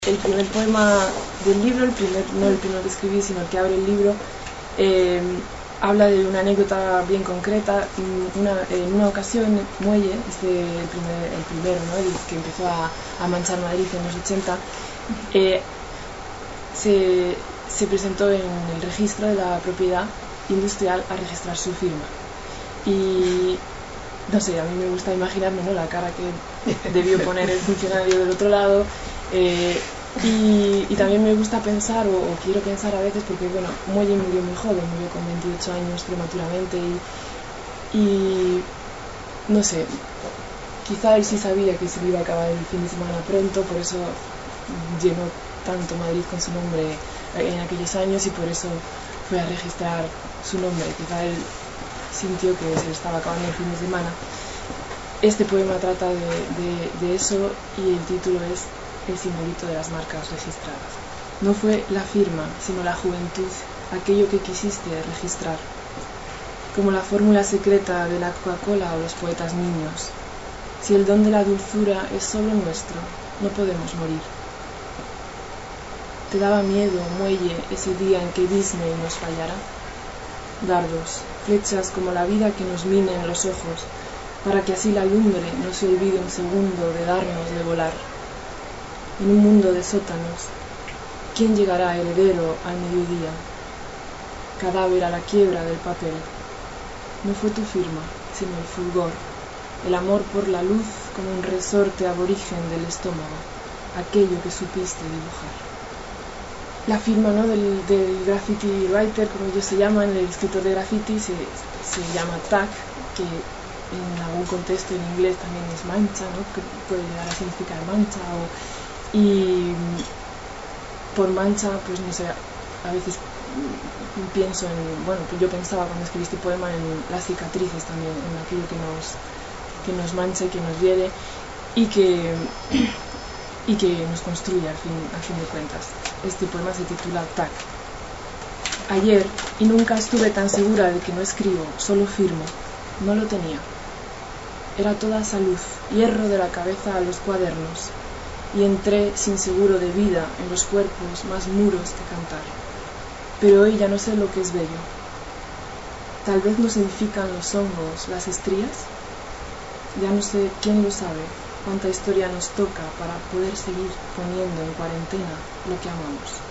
El primer poema del libro, no el primero que escribí, sino el que abre el libro, habla de una anécdota bien concreta. En una ocasión, Muelle, el primero, ¿no? El que empezó a manchar Madrid en los 80, se presentó en el registro de la propiedad industrial a registrar su firma. Y no sé, a mí me gusta imaginarme, ¿no?, la cara que debió poner el funcionario del otro lado. Y también me gusta pensar, o quiero pensar a veces, porque bueno, Muelle murió muy joven, murió con 28 años prematuramente, y no sé, quizá él sí sabía que se le iba a acabar el fin de semana pronto, por eso llenó tanto Madrid con su nombre en aquellos años, y por eso fue a registrar su nombre. Quizá él sintió que se le estaba acabando el fin de semana. Este poema trata de eso, y el título es El simbolito de las marcas registradas. No fue la firma, sino la juventud, aquello que quisiste registrar, como la fórmula secreta de la Coca-Cola o los poetas niños. Si el don de la dulzura es solo nuestro, no podemos morir. ¿Te daba miedo, Muelle, ese día en que Disney nos fallara? Dardos, flechas como la vida que nos mine en los ojos, para que así la lumbre no se olvide un segundo de darnos de volar. En un mundo de sótanos, ¿quién llegará heredero al mediodía? Cadáver a la quiebra del papel. No fue tu firma, sino el fulgor, el amor por la luz como un resorte aborigen del estómago, aquello que supiste dibujar. La firma, ¿no?, del graffiti writer, como ellos se llaman, el escritor de graffiti, se llama tag, que en algún contexto en inglés también es mancha, ¿no?, que puede llegar a significar mancha, y por mancha, pues no sé, a veces pienso en, bueno, pues yo pensaba cuando escribí este poema en las cicatrices también, en aquello que nos mancha y que nos hiere y que nos construye a fin de cuentas. Este poema se titula Tag. Ayer, y nunca estuve tan segura de que no escribo, solo firmo. No lo tenía. Era toda salud, hierro de la cabeza a los cuadernos, y entré sin seguro de vida en los cuerpos más muros que cantar. Pero hoy ya no sé lo que es bello. Tal vez nos edifican los hongos, las estrías. Ya no sé quién lo sabe, cuánta historia nos toca para poder seguir poniendo en cuarentena lo que amamos.